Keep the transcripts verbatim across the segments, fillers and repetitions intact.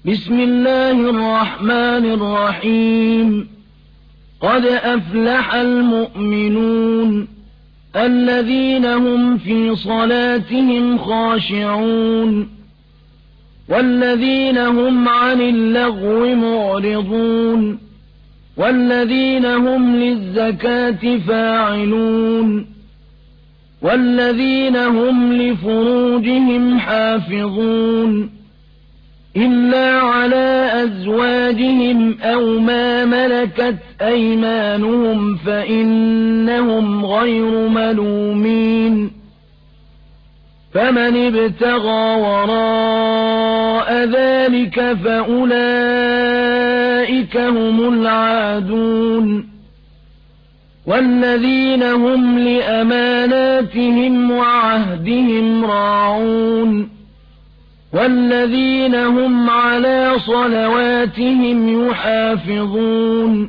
بسم الله الرحمن الرحيم قد أفلح المؤمنون الذين هم في صلاتهم خاشعون والذين هم عن اللغو معرضون والذين هم للزكاة فاعلون والذين هم لفروجهم حافظون إلا على أزواجهم أو ما ملكت أيمانهم فإنهم غير ملومين فمن ابتغى وراء ذلك فأولئك هم العادون والذين هم لأماناتهم وعهدهم راعون والذين هم على صلواتهم يحافظون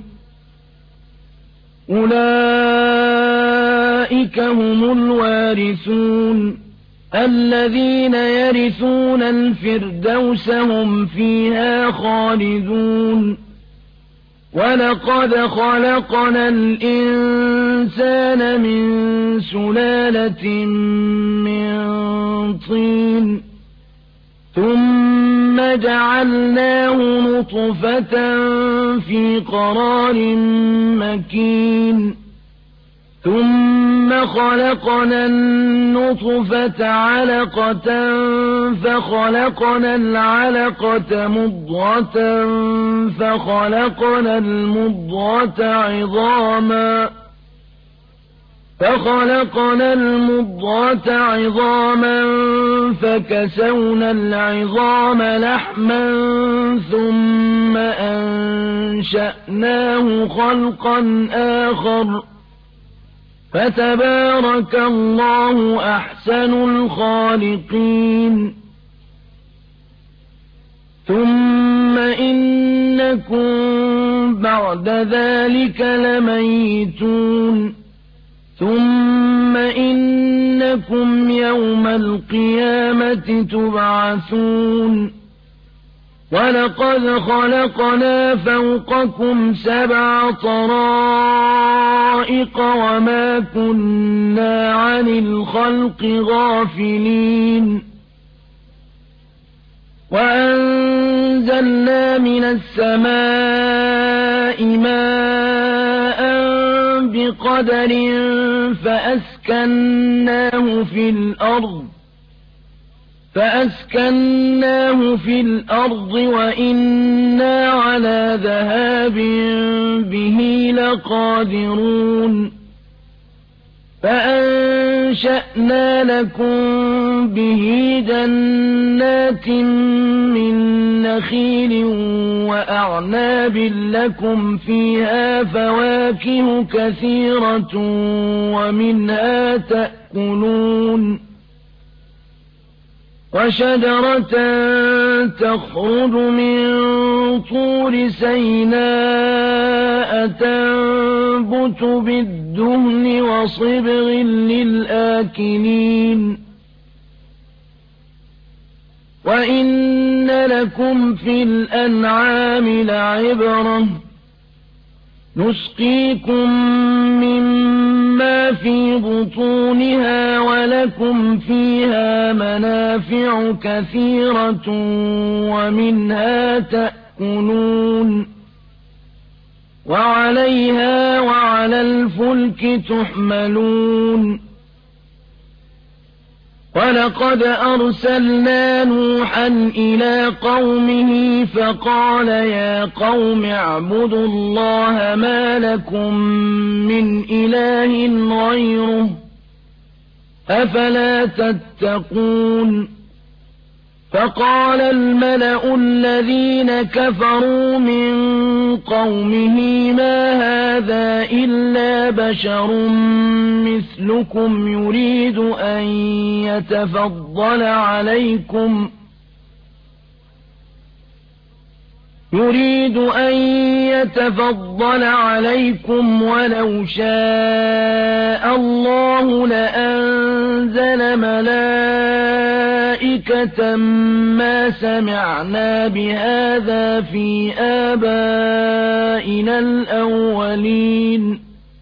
أولئك هم الوارثون الذين يرثون الفردوس هم فيها خالدون ولقد خلقنا الإنسان من سلالة من طين ثم جعلناه نطفة في قرار مكين ثم خلقنا النطفة علقة فخلقنا العلقة مضغة فخلقنا المضغة عظاما فخلقنا المضغة عظاما فكسونا العظام لحما ثم أنشأناه خلقا آخر فتبارك الله أحسن الخالقين ثم إنكم بعد ذلك لميتون ثم إنكم يوم القيامة تبعثون ولقد خلقنا فوقكم سبع طرائق وما كنا عن الخلق غافلين وأنزلنا من السماء ماء بقدر فأسكناه في الأرض فأسكناه في الأرض وإنا على ذهاب به لقادرون فأنشأنا لكم به جنات من نخيل وأعناب لكم فيها فواكه كثيرة ومنها تأكلون وشجرة تخرج من طور سيناء تنبت بالدهن وصبغ للآكلين وإن لكم في الأنعام لعبرة نسقيكم مما في بطونها ولكم فيها منافع كثيرة ومنها تأكلون وعليها وعلى الفلك تحملون ولقد أرسلنا نوحا إلى قومه فقال يا قوم اعبدوا الله ما لكم من إله غيره أفلا تتقون فقال الملأ الذين كفروا من قومه ما هذا إلا بشر مثلكم يريد أن يتفضل عليكم يريد أن يتفضل عليكم ولو شاء الله لأنزل ملائكة مُشْرِكَةً مَا سَمِعْنَا بِهَٰذَا فِي آبَائِنَا الْأَوَّلِينَ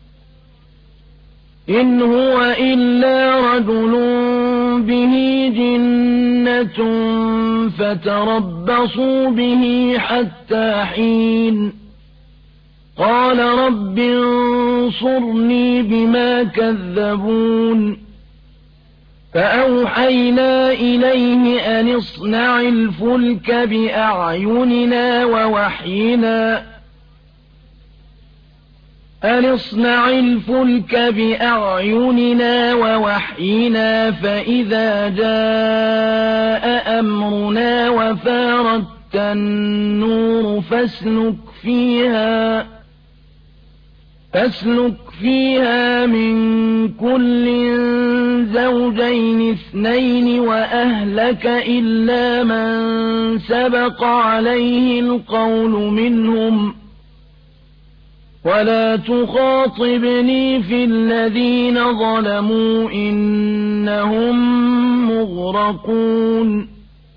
إِنْ هُوَ إِلَّا رَجُلٌ بِهِ جِنَّةٌ فَتَرَبَّصُوا بِهِ حَتَّىٰ حِينٍ قَالَ رَبِّ انصُرْنِي بِمَا كَذَّبُونِ فَأَوْحَيْنَا إِلَيْهِ أَنِ اصْنَعِ الْفُلْكَ بِأَعْيُنِنَا وَوَحْيِنَا أَنِ اصْنَعِ الْفُلْكَ بِأَعْيُنِنَا وَوَحْيِنَا فَإِذَا جَاءَ أَمْرُنَا وَفَارَتِ النُّورُ فَاسْلُكْ فِيهَا فَاسْلُكْ فِيهَا مِن كُلٍّ زَوْجَيْنِ اثْنَيْنِ وَأَهْلَكَ إِلَّا مَن سَبَقَ عَلَيْهِ الْقَوْلُ مِنْهُمْ وَلَا تُخَاطِبْنِي فِي الَّذِينَ ظَلَمُوا إِنَّهُم مُّغْرَقُونَ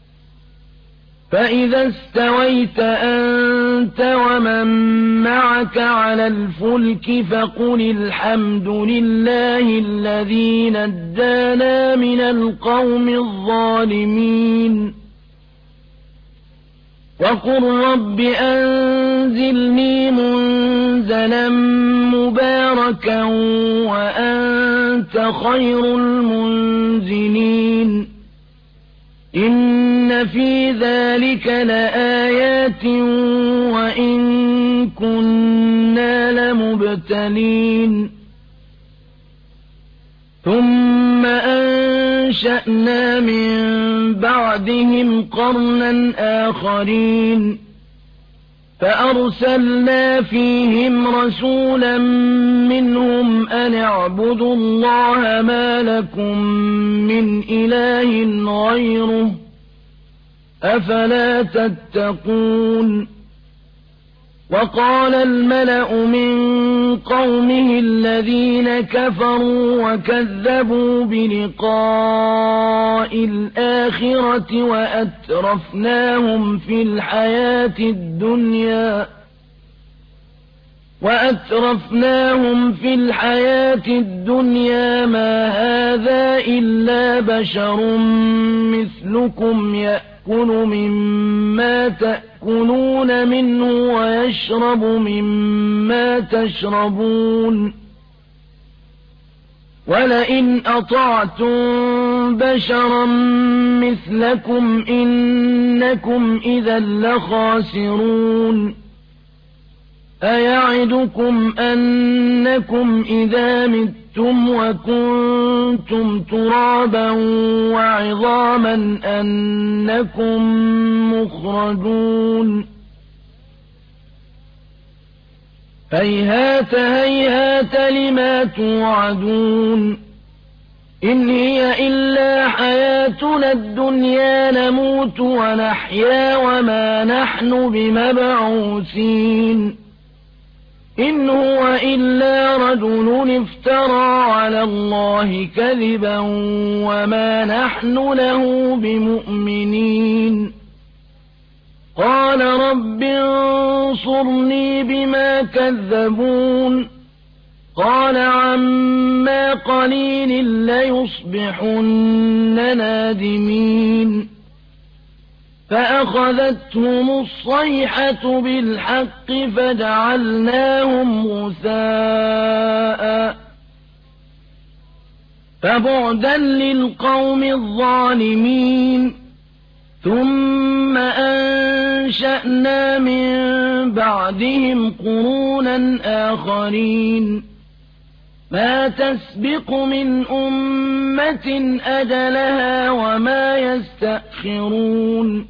فَإِذَا اسْتَوَيْتَ أَنتَ وَمَن مَّعَكَ عَلَى الْفُلْكِ فَقُلِ الْحَمْدُ لِلَّهِ الَّذِي نَجَّانَا مِنَ الْقَوْمِ الظَّالِمِينَ وَقُل رَّبِّ أَنزِلْنِي مُنزَلًا مُّبَارَكًا وَأَنتَ خَيْرُ الْمُنزِلِينَ إِنَّ فِي ذَلِكَ لَآيَاتٍ وَإِن كُنَّا لَمُبْتَلِينَ ثُمَّ أَنشَأْنَا مِن بَعْدِهِمْ قَرْنًا آخَرِينَ فَأَرْسَلْنَا فِيهِمْ رَسُولًا مِّنْهُمْ أَنِ اعْبُدُوا اللَّهَ مَا لَكُم مِّنْ إِلَٰهٍ غَيْرُهُ أَفَلَا تَتَّقُونَ وَقَالَ الْمَلَأُ مِن قَوْمِهِ الَّذِينَ كَفَرُوا وَكَذَّبُوا بِلِقَاءِ الْآخِرَةِ وَأَتْرَفْنَاهُمْ فِي الْحَيَاةِ الدُّنْيَا وَأَتْرَفْنَاهُمْ فِي الْحَيَاةِ الدُّنْيَا مَا هَٰذَا إِلَّا بَشَرٌ مِّثْلُكُمْ يَأْكُلُ مِمَّا تَأْكُلُونَ مِنْهُ وَيَشْرَبُ مِمَّا تَشْرَبُونَ وَلَئِنْ أَطَعْتُم بَشَرًا مِّثْلَكُمْ إِنَّكُمْ إِذًا لَّخَاسِرُونَ أَيَعِدُكُمْ أَنَّكُمْ إِذَا مِتُّمْ وَكُنتُمْ تُرَابًا وَعِظَامًا أَنَّكُم مُّخْرَجُونَ هَيْهَاتَ هَيْهَاتَ لِمَا تُوعَدُونَ إِنْ هِيَ إِلَّا حَيَاتُنَا الدُّنْيَا نَمُوتُ وَنَحْيَا وَمَا نَحْنُ بِمَبْعُوثِينَ إِنْ هُوَ إِلَّا رَجُلٌ افْتَرَىٰ عَلَى اللَّهِ كَذِبًا وَمَا نَحْنُ لَهُ بِمُؤْمِنِينَ قَالَ رَبِّ انصُرْنِي بِمَا كَذَّبُونِ قَالَ عَمَّا قَلِيلٍ لَّيُصْبِحُنَّ نَادِمِينَ فَأَخَذَتْهُمُ الصَّيْحَةُ بِالْحَقِّ فَجَعَلْنَاهُمْ غُثَاءً فَبُعْدًا لِّلْقَوْمِ الظَّالِمِينَ ثُمَّ أَنشَأْنَا مِن بَعْدِهِمْ قُرُونًا آخَرِينَ مَا تَسْبِقُ مِنْ أُمَّةٍ أَجَلَهَا وَمَا يَسْتَأْخِرُونَ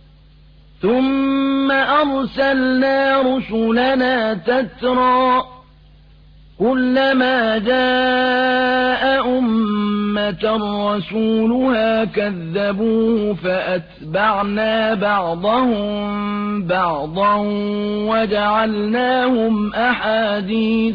ثُمَّ أَرْسَلْنَا رُسُلَنَا تَتْرَىٰ كُلَّمَا جَاءَ أُمَّةً رَّسُولُهَا كَذَّبُوهُ فَأَتْبَعْنَا بَعْضَهُم بَعْضًا وَجَعَلْنَاهُمْ أَحَادِيثَ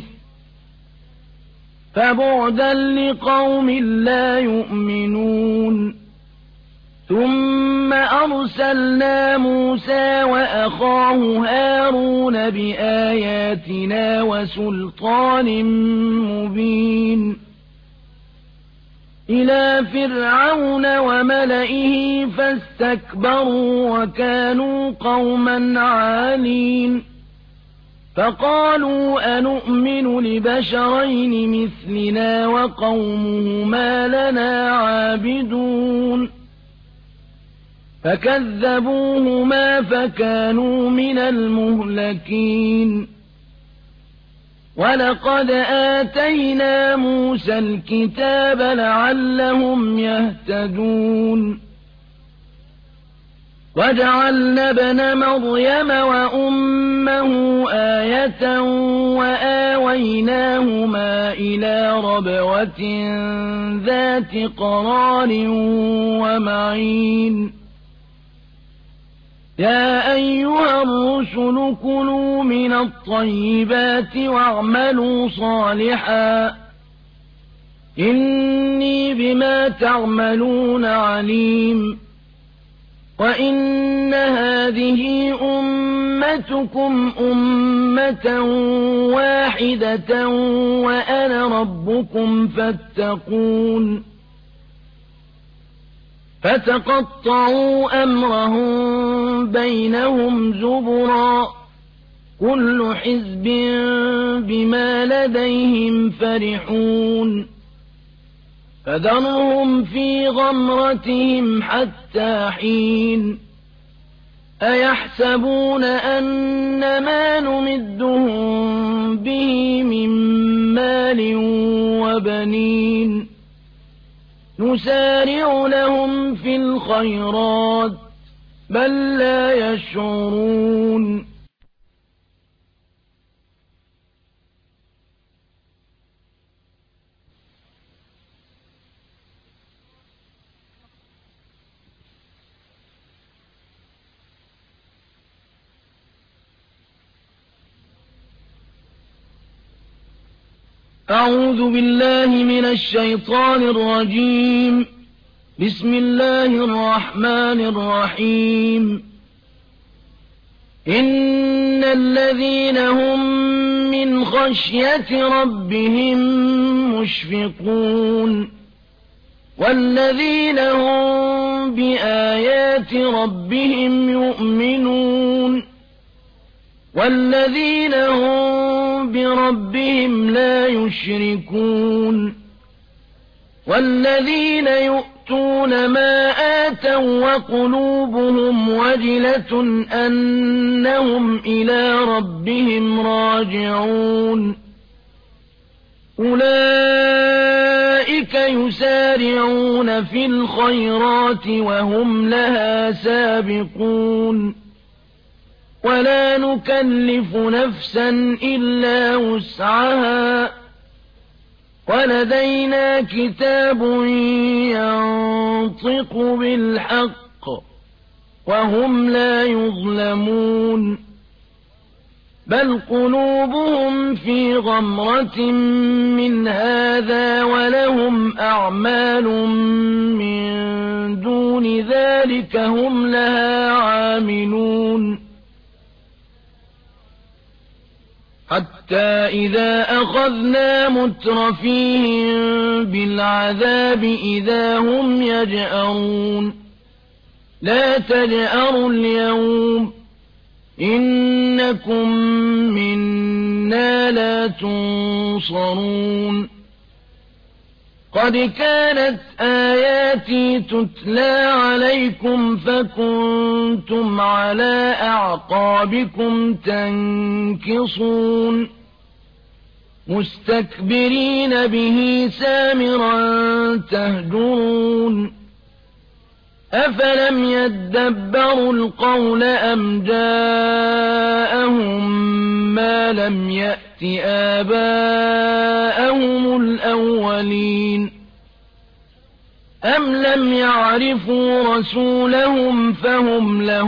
فَبُعْدًا لِّقَوْمٍ لَّا يُؤْمِنُونَ ثم أرسلنا موسى وأخاه هارون بآياتنا وسلطان مبين إلى فرعون وملئه فاستكبروا وكانوا قوما عالين فقالوا أنؤمن لبشرين مثلنا وقومهما لنا عابدون فكذبوهما فكانوا من المهلكين ولقد آتينا موسى الكتاب لعلهم يهتدون وجعلنا ابن مريم وأمه آية وآويناهما إلى ربوة ذات قرار ومعين يا أيها الرسل كلوا من الطيبات واعملوا صالحا إني بما تعملون عليم وإن هذه أمتكم أمة واحدة وأنا ربكم فاتقون فتقطعوا أمرهم بينهم زبرا كل حزب بما لديهم فرحون فذرهم في غمرتهم حتى حين أيحسبون أن ما نمدهم به من مال وبنين نسارع لهم في الخيرات بل لا يشعرون أعوذ بالله من الشيطان الرجيم بسم الله الرحمن الرحيم إن الذين هم من خشية ربهم مشفقون والذين هم بآيات ربهم يؤمنون والذين هم بربهم لا يشركون والذين يؤتون ما آتوا وقلوبهم وجلة أنهم إلى ربهم راجعون أولئك يسارعون في الخيرات وهم لها سابقون ولا نكلف نفسا إلا وسعها ولدينا كتاب ينطق بالحق وهم لا يظلمون بل قلوبهم في غمرة من هذا ولهم أعمال من دون ذلك هم لها عاملون حتى إذا أخذنا مترفيهم بالعذاب إذا هم يجأرون لا تجأروا اليوم إنكم منا لا تنصرون قد كانت آياتي تتلى عليكم فكنتم على أعقابكم تنكصون مستكبرين به سامرا تهجرون أفلم يدبروا القول أم جاءهم ما لم يأت آباءهم الأولين أم لم يعرفوا رسولهم فهم له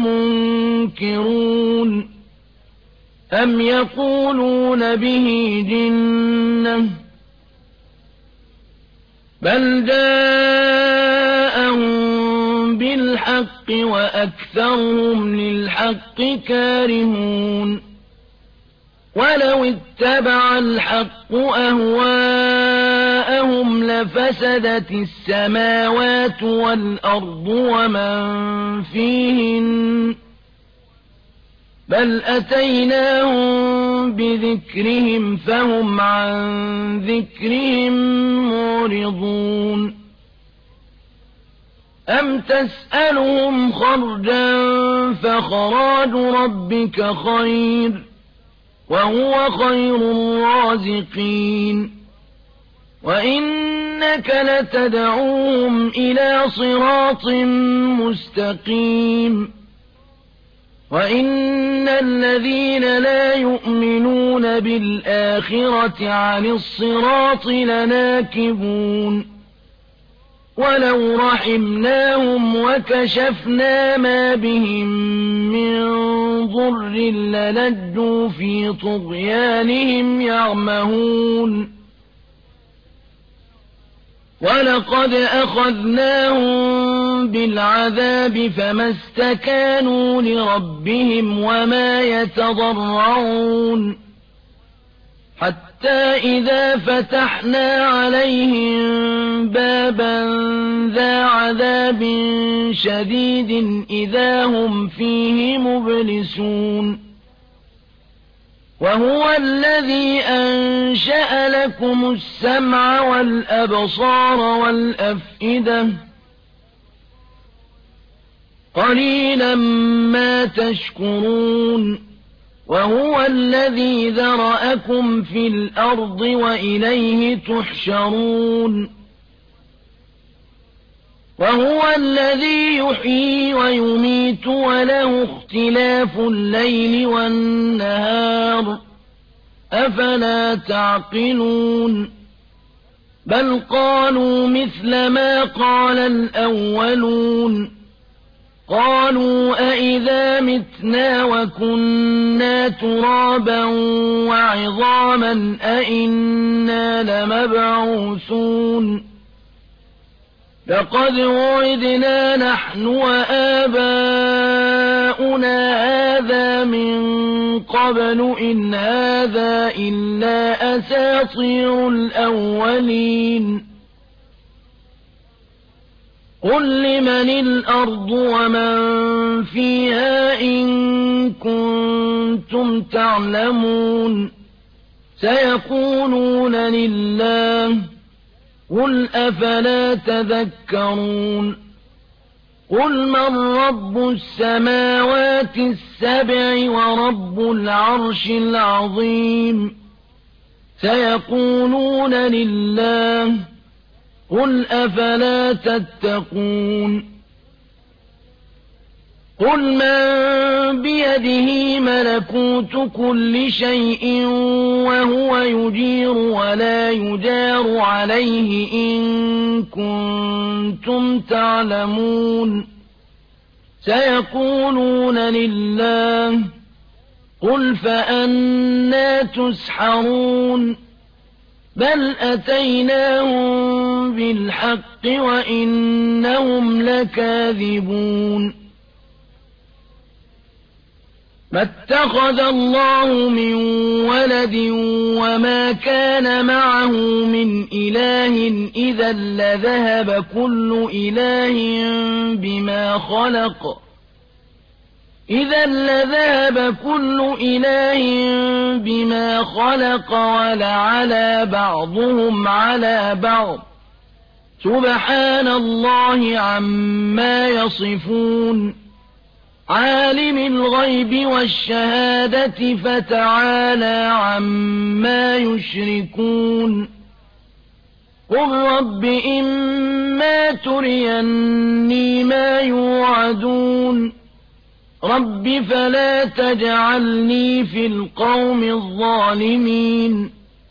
منكرون أم يقولون به جنة بل جاءهم بالحق وأكثرهم للحق كارهون ولو اتبع الحق أهواءهم لفسدت السماوات والأرض ومن فيهن بل أتيناهم بذكرهم فهم عن ذكرهم معرضون أم تسألهم خرجا فخراج ربك خير وهو خير الرازقين وإنك لتدعوهم إلى صراط مستقيم وإن الذين لا يؤمنون بالآخرة عن الصراط لناكبون ولو رحمناهم وكشفنا ما بهم من ضر للجوا في طغيانهم يعمهون ولقد أخذناهم بالعذاب فما استكانوا لربهم وما يتضرعون حتى إذا فتحنا عليهم بابا ذا عذاب شديد إذا هم فيه مبلسون وهو الذي أنشأ لكم السمع والأبصار والأفئدة قليلا ما تشكرون وهو الذي ذرأكم في الأرض وإليه تحشرون وهو الذي يحيي ويميت وله اختلاف الليل والنهار أفلا تعقلون بل قالوا مثل ما قال الأولون قالوا أئذا متنا وكنا ترابا وعظاما أئنا لمبعوثون لقد وعدنا نحن وآباؤنا هذا من قبل إن هذا إلا أساطير الأولين قل لمن الأرض ومن فيها إن كنتم تعلمون سيقولون لله قل أفلا تذكرون قل من رب السماوات السبع ورب العرش العظيم سيقولون لله قل أفلا تتقون قل من بيده ملكوت كل شيء وهو يجير ولا يجار عليه إن كنتم تعلمون سيقولون لله قل فأنى تسحرون بل أتيناهم بالحق وإنهم لكاذبون ما اتخذ الله من ولد وما كان معه من إله إذا لذهب كل إله بما خلق إذا لذهب كل إله بما خلق ولعلى بعضهم على بعض سبحان الله عما يصفون عالم الغيب والشهادة فتعالى عما يشركون قل رب إما تريني ما يوعدون رب فلا تجعلني في القوم الظالمين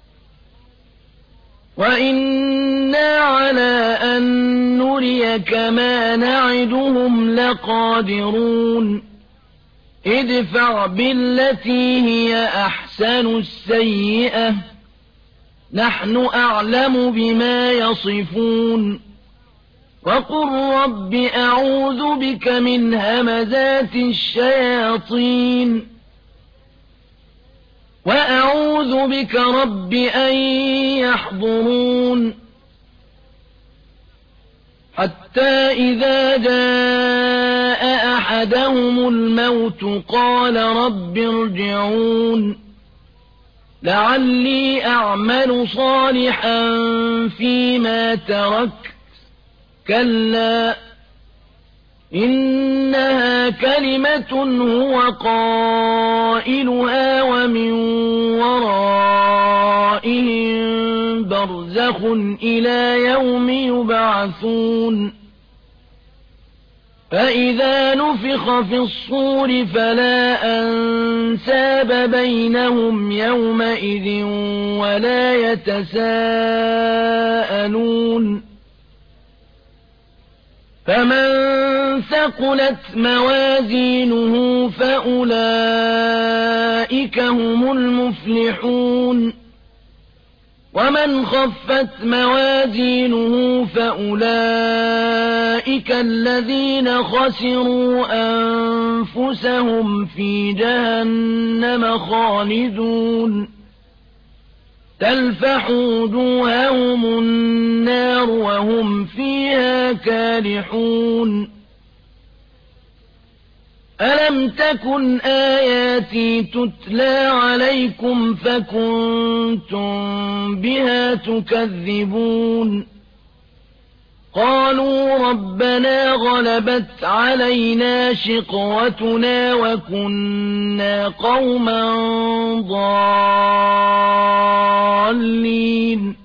وإنا على أن نريك ما نعدهم لقادرون ادفع بالتي هي أحسن السيئة نحن أعلم بما يصفون وقل رب أعوذ بك من همزات الشياطين وأعوذ بك رب أن يحضرون حتى إذا جاء أحدهم الموت قال رب ارجعون لعلي أعمل صالحا فيما تركت كلا إنها كلمة هو قائلها ومن ورائهم برزخ إلى يوم يبعثون فإذا نفخ في الصور فلا أنساب بينهم يومئذ ولا يتساءلون فمن ثقلت موازينه فأولئك هم المفلحون ومن خفت موازينه فأولئك الذين خسروا أنفسهم في جهنم خالدون تلفح وجوههم النار وهم فيها كالحون ألم تكن آياتي تتلى عليكم فكنتم بها تكذبون قالوا ربنا غلبت علينا شقوتنا وكنا قوما ضالين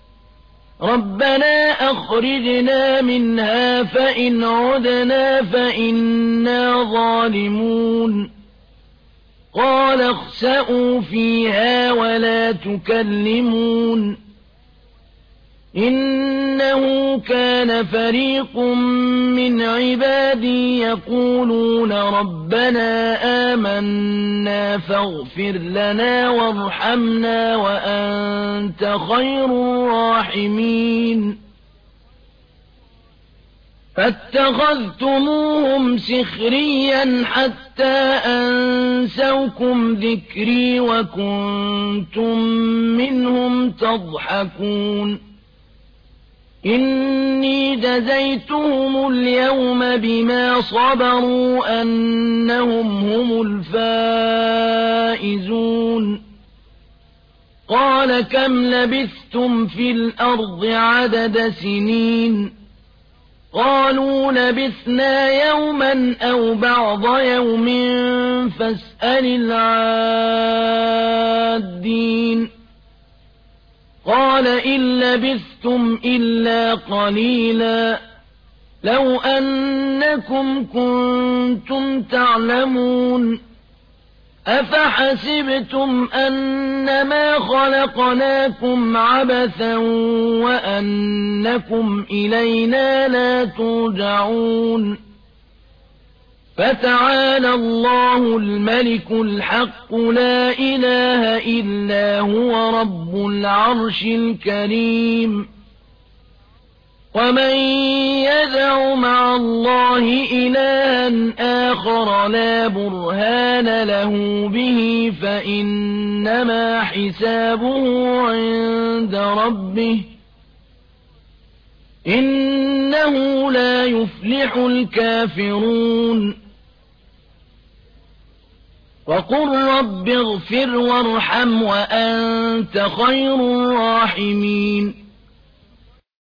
ربنا أخرجنا منها فإن عدنا فإنا ظالمون قال اخسئوا فيها ولا تكلمون إنه كان فريق من عبادي يقولون ربنا آمنا فاغفر لنا وارحمنا وأنت خير الراحمين فاتخذتموهم سخريا حتى أنسوكم ذكري وكنتم منهم تضحكون إني جزيتهم اليوم بما صبروا أنهم هم الفائزون قال كم لبثتم في الأرض عدد سنين قالوا لبثنا يوما أو بعض يوم فاسأل العادين قال إن لبثتم إلا قليلا لو أنكم كنتم تعلمون أفحسبتم أنما خلقناكم عبثا وأنكم إلينا لا ترجعون فتعالى الله الملك الحق لا إله إلا هو رب العرش الكريم ومن يدع مع الله إلها آخر لا برهان له به فإنما حسابه عند ربه إنه لا يفلح الكافرون وقل رب اغفر وارحم وأنت خير الراحمين